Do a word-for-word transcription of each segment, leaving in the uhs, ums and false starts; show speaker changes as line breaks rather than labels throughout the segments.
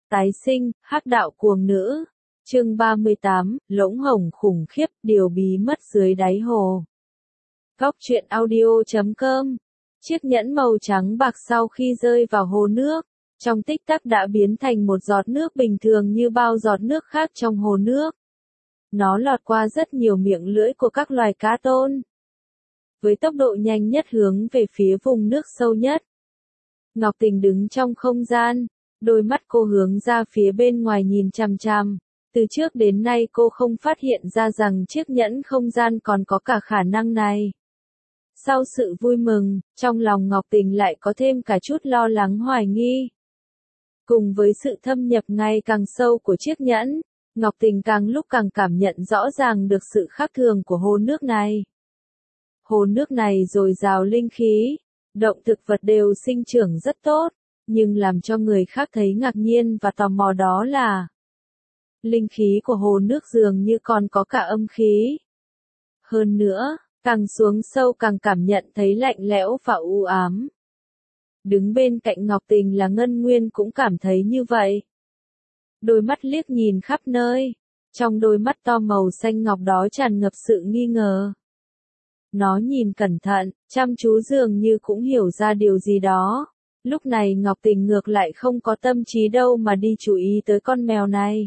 Tái sinh, hắc đạo cuồng nữ. Chương ba mươi tám, lỗng hổng khủng khiếp, điều bí mất dưới đáy hồ. Góc truyện audio chấm com. Chiếc nhẫn màu trắng bạc sau khi rơi vào hồ nước, trong tích tắc đã biến thành một giọt nước bình thường như bao giọt nước khác trong hồ nước. Nó lọt qua rất nhiều miệng lưỡi của các loài cá tôm, với tốc độ nhanh nhất hướng về phía vùng nước sâu nhất. Ngọc Tình đứng trong không gian, đôi mắt cô hướng ra phía bên ngoài nhìn chằm chằm. Từ trước đến nay cô không phát hiện ra rằng chiếc nhẫn không gian còn có cả khả năng này. Sau sự vui mừng, trong lòng Ngọc Tình lại có thêm cả chút lo lắng hoài nghi. Cùng với sự thâm nhập ngày càng sâu của chiếc nhẫn, Ngọc Tình càng lúc càng cảm nhận rõ ràng được sự khác thường của hồ nước này. Hồ nước này dồi dào linh khí, động thực vật đều sinh trưởng rất tốt, nhưng làm cho người khác thấy ngạc nhiên và tò mò đó là linh khí của hồ nước dường như còn có cả âm khí. Hơn nữa, càng xuống sâu càng cảm nhận thấy lạnh lẽo và u ám. Đứng bên cạnh Ngọc Tình là Ngân Nguyên cũng cảm thấy như vậy. Đôi mắt liếc nhìn khắp nơi, trong đôi mắt to màu xanh ngọc đó tràn ngập sự nghi ngờ. Nó nhìn cẩn thận, chăm chú dường như cũng hiểu ra điều gì đó. Lúc này Ngọc Tình ngược lại không có tâm trí đâu mà đi chú ý tới con mèo này.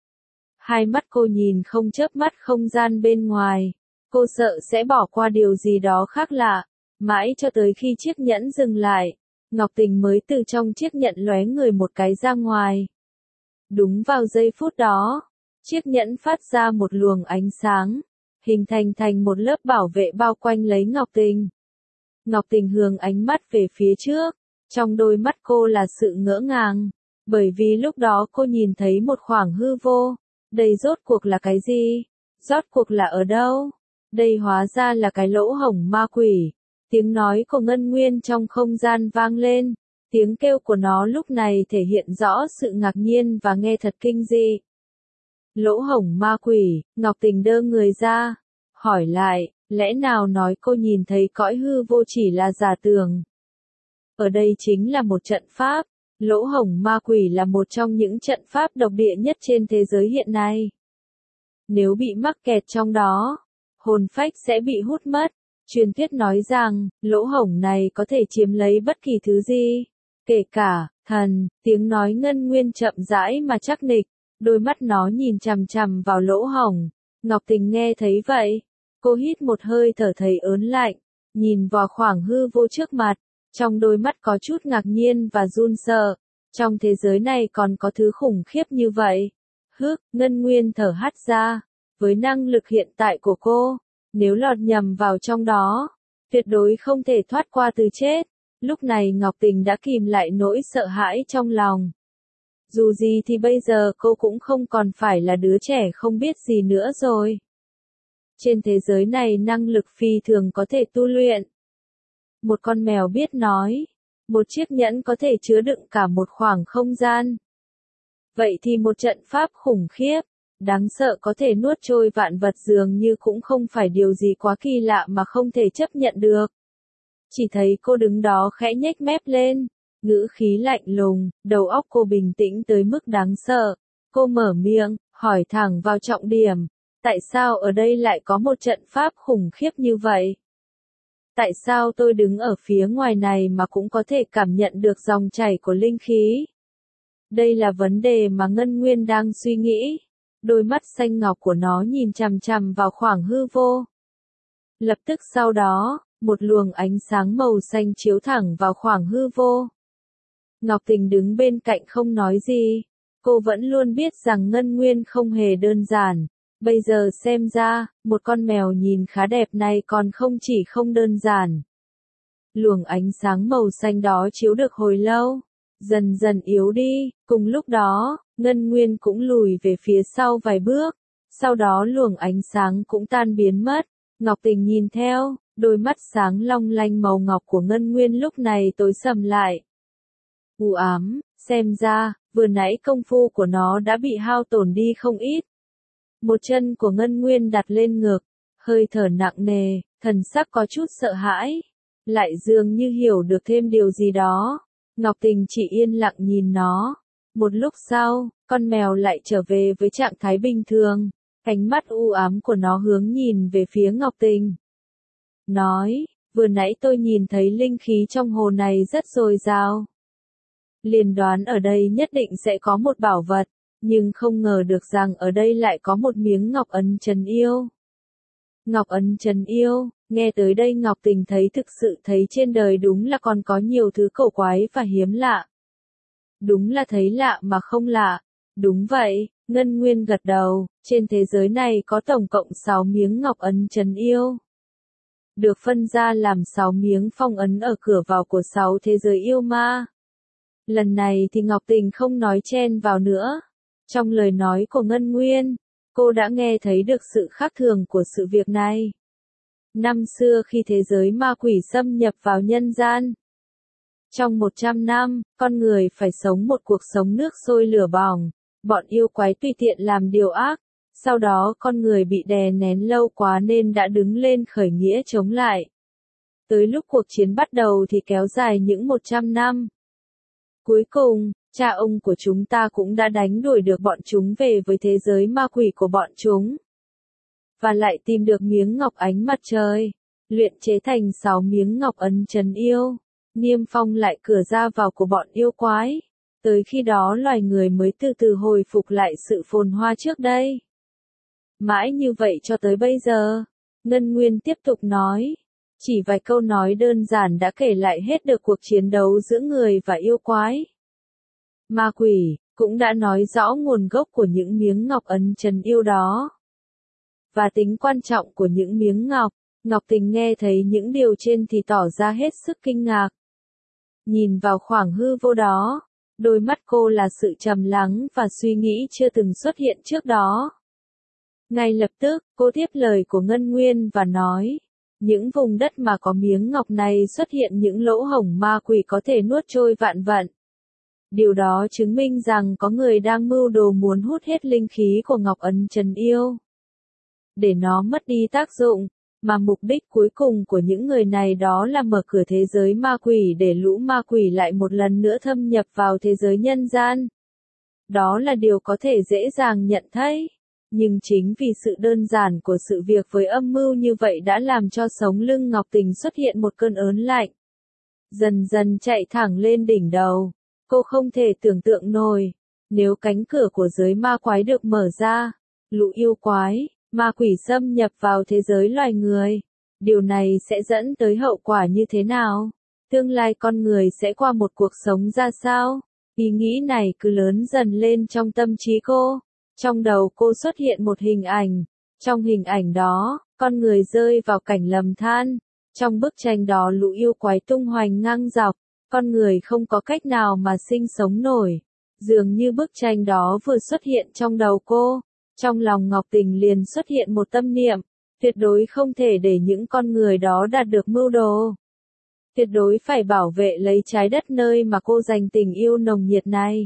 Hai mắt cô nhìn không chớp mắt không gian bên ngoài. Cô sợ sẽ bỏ qua điều gì đó khác lạ. Mãi cho tới khi chiếc nhẫn dừng lại, Ngọc Tình mới từ trong chiếc nhẫn lóe người một cái ra ngoài. Đúng vào giây phút đó, chiếc nhẫn phát ra một luồng ánh sáng, hình thành thành một lớp bảo vệ bao quanh lấy Ngọc Tình. Ngọc Tình hướng ánh mắt về phía trước, trong đôi mắt cô là sự ngỡ ngàng, bởi vì lúc đó cô nhìn thấy một khoảng hư vô. Đây rốt cuộc là cái gì? Rốt cuộc là ở đâu? Đây hóa ra là cái lỗ hổng ma quỷ. Tiếng nói của Ngân Nguyên trong không gian vang lên. Tiếng kêu của nó lúc này thể hiện rõ sự ngạc nhiên và nghe thật kinh dị. Lỗ hổng ma quỷ, Ngọc Tình đơ người ra, hỏi lại, lẽ nào nói cô nhìn thấy cõi hư vô chỉ là giả tưởng? Ở đây chính là một trận pháp, lỗ hổng ma quỷ là một trong những trận pháp độc địa nhất trên thế giới hiện nay. Nếu bị mắc kẹt trong đó, hồn phách sẽ bị hút mất. Truyền thuyết nói rằng, lỗ hổng này có thể chiếm lấy bất kỳ thứ gì, kể cả thần. Tiếng nói Ngân Nguyên chậm rãi mà chắc nịch, đôi mắt nó nhìn chằm chằm vào lỗ hổng. Ngọc Tình nghe thấy vậy, cô hít một hơi thở thấy ớn lạnh, nhìn vào khoảng hư vô trước mặt, trong đôi mắt có chút ngạc nhiên và run sợ. Trong thế giới này còn có thứ khủng khiếp như vậy. Hức, Ngân Nguyên thở hắt ra, với năng lực hiện tại của cô, nếu lọt nhầm vào trong đó, tuyệt đối không thể thoát qua từ chết. Lúc này Ngọc Tình đã kìm lại nỗi sợ hãi trong lòng. Dù gì thì bây giờ cô cũng không còn phải là đứa trẻ không biết gì nữa rồi. Trên thế giới này năng lực phi thường có thể tu luyện. Một con mèo biết nói, một chiếc nhẫn có thể chứa đựng cả một khoảng không gian. Vậy thì một trận pháp khủng khiếp, đáng sợ có thể nuốt trôi vạn vật dường như cũng không phải điều gì quá kỳ lạ mà không thể chấp nhận được. Chỉ thấy cô đứng đó khẽ nhếch mép lên, ngữ khí lạnh lùng, đầu óc cô bình tĩnh tới mức đáng sợ. Cô mở miệng, hỏi thẳng vào trọng điểm, tại sao ở đây lại có một trận pháp khủng khiếp như vậy? Tại sao tôi đứng ở phía ngoài này mà cũng có thể cảm nhận được dòng chảy của linh khí? Đây là vấn đề mà Ngân Nguyên đang suy nghĩ. Đôi mắt xanh ngọc của nó nhìn chằm chằm vào khoảng hư vô. Lập tức sau đó, một luồng ánh sáng màu xanh chiếu thẳng vào khoảng hư vô. Ngọc Tình đứng bên cạnh không nói gì. Cô vẫn luôn biết rằng Ngân Nguyên không hề đơn giản. Bây giờ xem ra, một con mèo nhìn khá đẹp này còn không chỉ không đơn giản. Luồng ánh sáng màu xanh đó chiếu được hồi lâu, dần dần yếu đi. Cùng lúc đó, Ngân Nguyên cũng lùi về phía sau vài bước. Sau đó luồng ánh sáng cũng tan biến mất. Ngọc Tình nhìn theo, đôi mắt sáng long lanh màu ngọc của Ngân Nguyên lúc này tối sầm lại. U ám, xem ra, vừa nãy công phu của nó đã bị hao tổn đi không ít. Một chân của Ngân Nguyên đặt lên ngực, hơi thở nặng nề, thần sắc có chút sợ hãi. Lại dường như hiểu được thêm điều gì đó. Ngọc Tình chỉ yên lặng nhìn nó. Một lúc sau, con mèo lại trở về với trạng thái bình thường, ánh mắt u ám của nó hướng nhìn về phía Ngọc Tình. Nói, vừa nãy tôi nhìn thấy linh khí trong hồ này rất dồi dào. Liền đoán ở đây nhất định sẽ có một bảo vật, nhưng không ngờ được rằng ở đây lại có một miếng ngọc ấn trấn yêu. Ngọc ấn trấn yêu, nghe tới đây Ngọc Tình thấy thực sự thấy trên đời đúng là còn có nhiều thứ cổ quái và hiếm lạ. Đúng là thấy lạ mà không lạ. Đúng vậy, Ngân Nguyên gật đầu, trên thế giới này có tổng cộng sáu miếng ngọc ấn trấn yêu. Được phân ra làm sáu miếng phong ấn ở cửa vào của sáu thế giới yêu ma. Lần này thì Ngọc Tình không nói chen vào nữa. Trong lời nói của Ngân Nguyên, cô đã nghe thấy được sự khác thường của sự việc này. Năm xưa khi thế giới ma quỷ xâm nhập vào nhân gian, trong một trăm năm, con người phải sống một cuộc sống nước sôi lửa bỏng, bọn yêu quái tùy tiện làm điều ác, sau đó con người bị đè nén lâu quá nên đã đứng lên khởi nghĩa chống lại. Tới lúc cuộc chiến bắt đầu thì kéo dài những một trăm năm. Cuối cùng, cha ông của chúng ta cũng đã đánh đuổi được bọn chúng về với thế giới ma quỷ của bọn chúng. Và lại tìm được miếng ngọc ánh mặt trời, luyện chế thành sáu miếng ngọc ấn trấn yêu, niêm phong lại cửa ra vào của bọn yêu quái. Tới khi đó loài người mới từ từ hồi phục lại sự phồn hoa trước đây. Mãi như vậy cho tới bây giờ, Ngân Nguyên tiếp tục nói. Chỉ vài câu nói đơn giản đã kể lại hết được cuộc chiến đấu giữa người và yêu quái. Ma quỷ, cũng đã nói rõ nguồn gốc của những miếng ngọc ấn trấn yêu đó. Và tính quan trọng của những miếng ngọc. Ngọc Tình nghe thấy những điều trên thì tỏ ra hết sức kinh ngạc. Nhìn vào khoảng hư vô đó, đôi mắt cô là sự trầm lắng và suy nghĩ chưa từng xuất hiện trước đó. Ngay lập tức, cô tiếp lời của Ngân Nguyên và nói, những vùng đất mà có miếng ngọc này xuất hiện những lỗ hổng ma quỷ có thể nuốt trôi vạn vận. Điều đó chứng minh rằng có người đang mưu đồ muốn hút hết linh khí của ngọc ấn trấn yêu, để nó mất đi tác dụng, mà mục đích cuối cùng của những người này đó là mở cửa thế giới ma quỷ để lũ ma quỷ lại một lần nữa thâm nhập vào thế giới nhân gian. Đó là điều có thể dễ dàng nhận thấy. Nhưng chính vì sự đơn giản của sự việc với âm mưu như vậy đã làm cho sống lưng Ngọc Tình xuất hiện một cơn ớn lạnh. Dần dần chạy thẳng lên đỉnh đầu. Cô không thể tưởng tượng nổi. Nếu cánh cửa của giới ma quái được mở ra, lũ yêu quái, ma quỷ xâm nhập vào thế giới loài người. Điều này sẽ dẫn tới hậu quả như thế nào? Tương lai con người sẽ qua một cuộc sống ra sao? Ý nghĩ này cứ lớn dần lên trong tâm trí cô. Trong đầu cô xuất hiện một hình ảnh. Trong hình ảnh đó, con người rơi vào cảnh lầm than. Trong bức tranh đó lũ yêu quái tung hoành ngang dọc. Con người không có cách nào mà sinh sống nổi. Dường như bức tranh đó vừa xuất hiện trong đầu cô. Trong lòng Ngọc Tình liền xuất hiện một tâm niệm. Tuyệt đối không thể để những con người đó đạt được mưu đồ. Tuyệt đối phải bảo vệ lấy trái đất nơi mà cô dành tình yêu nồng nhiệt này.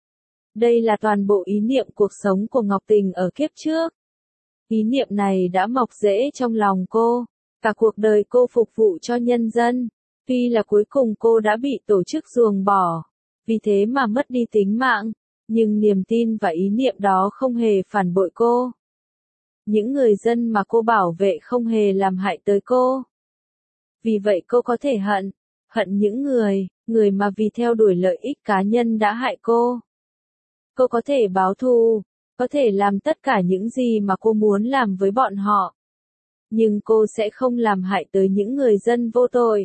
Đây là toàn bộ ý niệm cuộc sống của Ngọc Tình ở kiếp trước. Ý niệm này đã mọc rễ trong lòng cô. Cả cuộc đời cô phục vụ cho nhân dân. Tuy là cuối cùng cô đã bị tổ chức ruồng bỏ. Vì thế mà mất đi tính mạng. Nhưng niềm tin và ý niệm đó không hề phản bội cô. Những người dân mà cô bảo vệ không hề làm hại tới cô. Vì vậy cô có thể hận. Hận những người, người mà vì theo đuổi lợi ích cá nhân đã hại cô. Cô có thể báo thù, có thể làm tất cả những gì mà cô muốn làm với bọn họ. Nhưng cô sẽ không làm hại tới những người dân vô tội.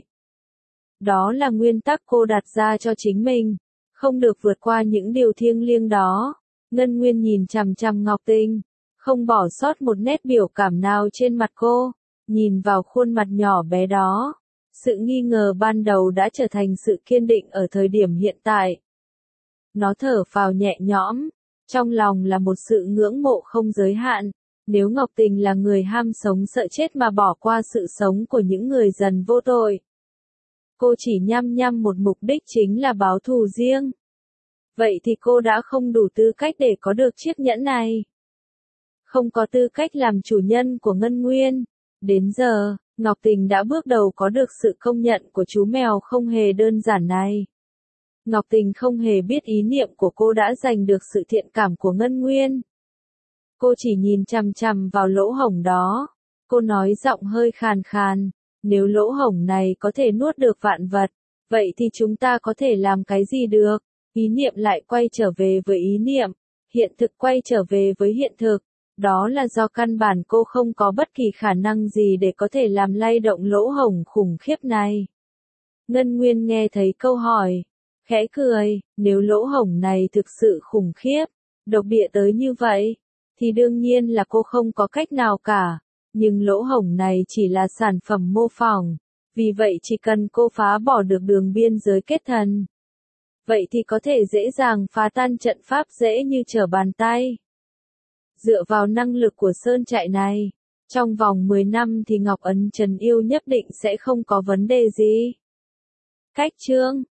Đó là nguyên tắc cô đặt ra cho chính mình, không được vượt qua những điều thiêng liêng đó. Ngân Nguyên nhìn chằm chằm Ngọc Tình, không bỏ sót một nét biểu cảm nào trên mặt cô, nhìn vào khuôn mặt nhỏ bé đó. Sự nghi ngờ ban đầu đã trở thành sự kiên định ở thời điểm hiện tại. Nó thở phào nhẹ nhõm, trong lòng là một sự ngưỡng mộ không giới hạn. Nếu Ngọc Tình là người ham sống sợ chết mà bỏ qua sự sống của những người dần vô tội, cô chỉ nhăm nhăm một mục đích chính là báo thù riêng. Vậy thì cô đã không đủ tư cách để có được chiếc nhẫn này. Không có tư cách làm chủ nhân của Ngân Nguyên. Đến giờ, Ngọc Tình đã bước đầu có được sự công nhận của chú mèo không hề đơn giản này. Ngọc Tình không hề biết ý niệm của cô đã giành được sự thiện cảm của Ngân Nguyên. Cô chỉ nhìn chằm chằm vào lỗ hổng đó. Cô nói giọng hơi khàn khàn, nếu lỗ hổng này có thể nuốt được vạn vật, vậy thì chúng ta có thể làm cái gì được? Ý niệm lại quay trở về với ý niệm, hiện thực quay trở về với hiện thực. Đó là do căn bản cô không có bất kỳ khả năng gì để có thể làm lay động lỗ hổng khủng khiếp này. Ngân Nguyên nghe thấy câu hỏi, khẽ cười, nếu lỗ hổng này thực sự khủng khiếp, độc địa tới như vậy, thì đương nhiên là cô không có cách nào cả. Nhưng lỗ hổng này chỉ là sản phẩm mô phỏng, vì vậy chỉ cần cô phá bỏ được đường biên giới kết thần, vậy thì có thể dễ dàng phá tan trận pháp dễ như trở bàn tay. Dựa vào năng lực của sơn trại này, trong vòng mười năm thì Ngọc Ấn Trần Yêu nhất định sẽ không có vấn đề gì. Cách chương